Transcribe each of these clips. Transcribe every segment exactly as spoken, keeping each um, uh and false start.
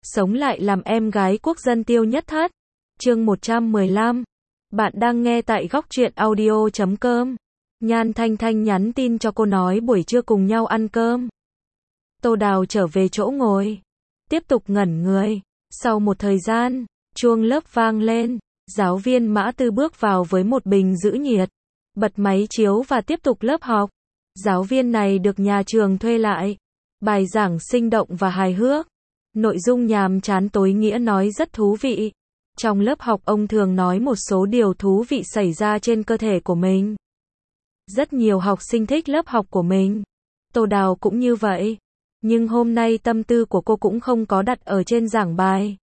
sống lại làm em gái quốc dân Tiêu Nhất Thất. Chương một trăm mười lăm. Bạn đang nghe tại góc truyện audio chấm com. Nhan Thanh Thanh nhắn tin cho cô nói buổi trưa cùng nhau ăn cơm. Tô Đào trở về chỗ ngồi, tiếp tục ngẩn người. Sau một thời gian, chuông lớp vang lên, giáo viên Mã Tư bước vào với một bình giữ nhiệt, bật máy chiếu và tiếp tục lớp học. Giáo viên này được nhà trường thuê lại. Bài giảng sinh động và hài hước. Nội dung nhàm chán tối nghĩa nói rất thú vị. Trong lớp học ông thường nói một số điều thú vị xảy ra trên cơ thể của mình. Rất nhiều học sinh thích lớp học của mình. Tô Đào cũng như vậy. Nhưng hôm nay tâm tư của cô cũng không có đặt ở trên giảng bài.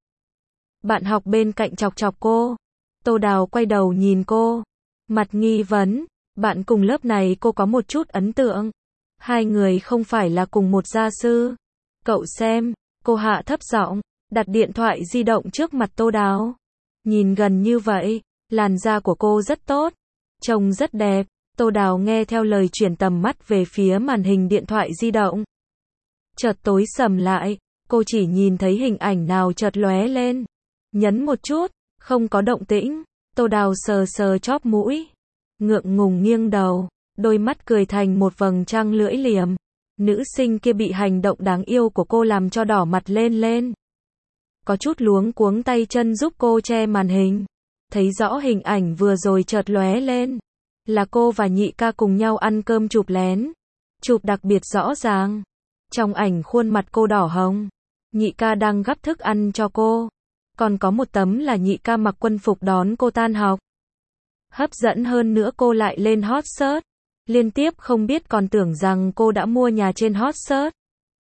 Bạn học bên cạnh chọc chọc cô. Tô Đào quay đầu nhìn cô. Mặt nghi vấn. Bạn cùng lớp này cô có một chút ấn tượng. Hai người không phải là cùng một gia sư. Cậu xem. Cô hạ thấp giọng, đặt điện thoại di động trước mặt Tô Đào. Nhìn gần như vậy, làn da của cô rất tốt, trông rất đẹp. Tô Đào nghe theo lời chuyển tầm mắt về phía màn hình điện thoại di động. Chợt tối sầm lại, cô chỉ nhìn thấy hình ảnh nào chợt lóe lên. Nhấn một chút, không có động tĩnh. Tô Đào sờ sờ chóp mũi, ngượng ngùng nghiêng đầu, đôi mắt cười thành một vầng trăng lưỡi liềm. Nữ sinh kia bị hành động đáng yêu của cô làm cho đỏ mặt lên lên. Có chút luống cuống tay chân giúp cô che màn hình. Thấy rõ hình ảnh vừa rồi chợt lóe lên. Là cô và nhị ca cùng nhau ăn cơm chụp lén. Chụp đặc biệt rõ ràng. Trong ảnh khuôn mặt cô đỏ hồng. Nhị ca đang gắp thức ăn cho cô. Còn có một tấm là nhị ca mặc quân phục đón cô tan học. Hấp dẫn hơn nữa cô lại lên hot search. Liên tiếp không biết còn tưởng rằng cô đã mua nhà trên hot search.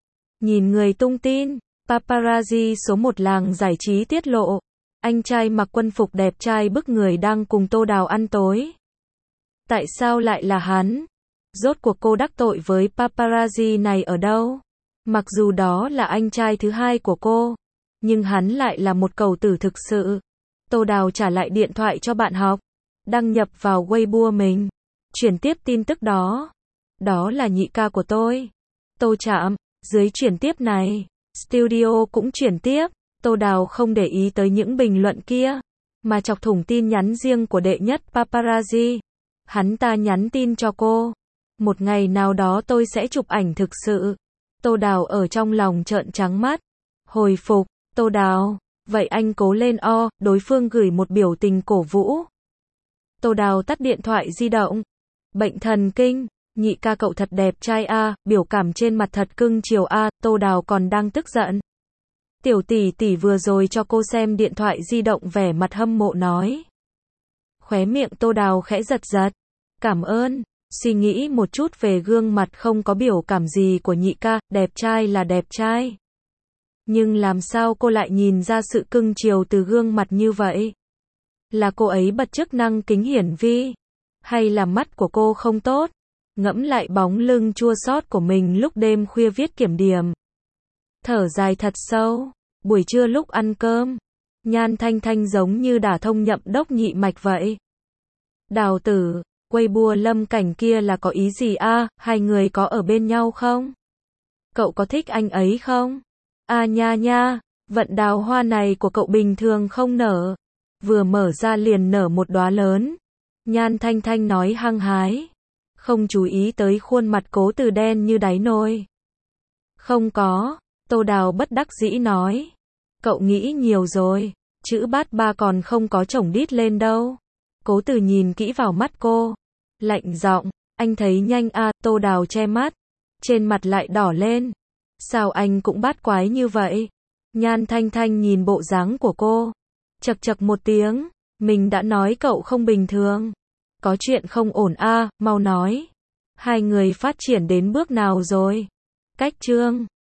Nhìn người tung tin, paparazzi số một làng giải trí tiết lộ. Anh trai mặc quân phục đẹp trai bức người đang cùng Tô Đào ăn tối. Tại sao lại là hắn? Rốt cuộc cô đắc tội với paparazzi này ở đâu? Mặc dù đó là anh trai thứ hai của cô, nhưng hắn lại là một cầu tử thực sự. Tô Đào trả lại điện thoại cho bạn học, đăng nhập vào Weibo mình. Chuyển tiếp tin tức đó. Đó là nhị ca của tôi. Tô Trạm. Dưới chuyển tiếp này, studio cũng chuyển tiếp. Tô Đào không để ý tới những bình luận kia, mà chọc thủng tin nhắn riêng của đệ nhất paparazzi. Hắn ta nhắn tin cho cô. Một ngày nào đó tôi sẽ chụp ảnh thực sự. Tô Đào ở trong lòng trợn trắng mắt. Hồi phục. Tô Đào. Vậy anh cố lên o. Đối phương gửi một biểu tình cổ vũ. Tô Đào tắt điện thoại di động. Bệnh thần kinh, nhị ca cậu thật đẹp trai a, biểu cảm trên mặt thật cưng chiều a. Tô Đào còn đang tức giận. Tiểu tỷ tỷ vừa rồi cho cô xem điện thoại di động vẻ mặt hâm mộ nói. Khóe miệng Tô Đào khẽ giật giật. Cảm ơn. Suy nghĩ một chút về gương mặt không có biểu cảm gì của nhị ca, đẹp trai là đẹp trai. Nhưng làm sao cô lại nhìn ra sự cưng chiều từ gương mặt như vậy? Là cô ấy bật chức năng kính hiển vi? Hay là mắt của cô không tốt? Ngẫm lại bóng lưng chua xót của mình lúc đêm khuya viết kiểm điểm. Thở dài thật sâu. Buổi trưa lúc ăn cơm, Nhan Thanh Thanh giống như đả thông nhậm đốc nhị mạch vậy. Đào tử, Weibo Lâm Cảnh kia là có ý gì a? Hai người có ở bên nhau không? Cậu có thích anh ấy không? A nha nha, vận đào hoa này của cậu bình thường không nở. Vừa mở ra liền nở một đóa lớn. Nhan Thanh Thanh nói hăng hái. Không chú ý tới khuôn mặt Cố Từ đen như đáy nồi. Không có. Tô Đào bất đắc dĩ nói. Cậu nghĩ nhiều rồi. Chữ bát ba còn không có chổng đít lên đâu. Cố Từ nhìn kỹ vào mắt cô. Lạnh giọng. Anh thấy nhanh a. Tô Đào che mắt. Trên mặt lại đỏ lên. Sao anh cũng bát quái như vậy? Nhan Thanh Thanh nhìn bộ dáng của cô. Chật chật một tiếng. Mình đã nói cậu không bình thường. Có chuyện không ổn a, mau nói. Hai người phát triển đến bước nào rồi? Cách chương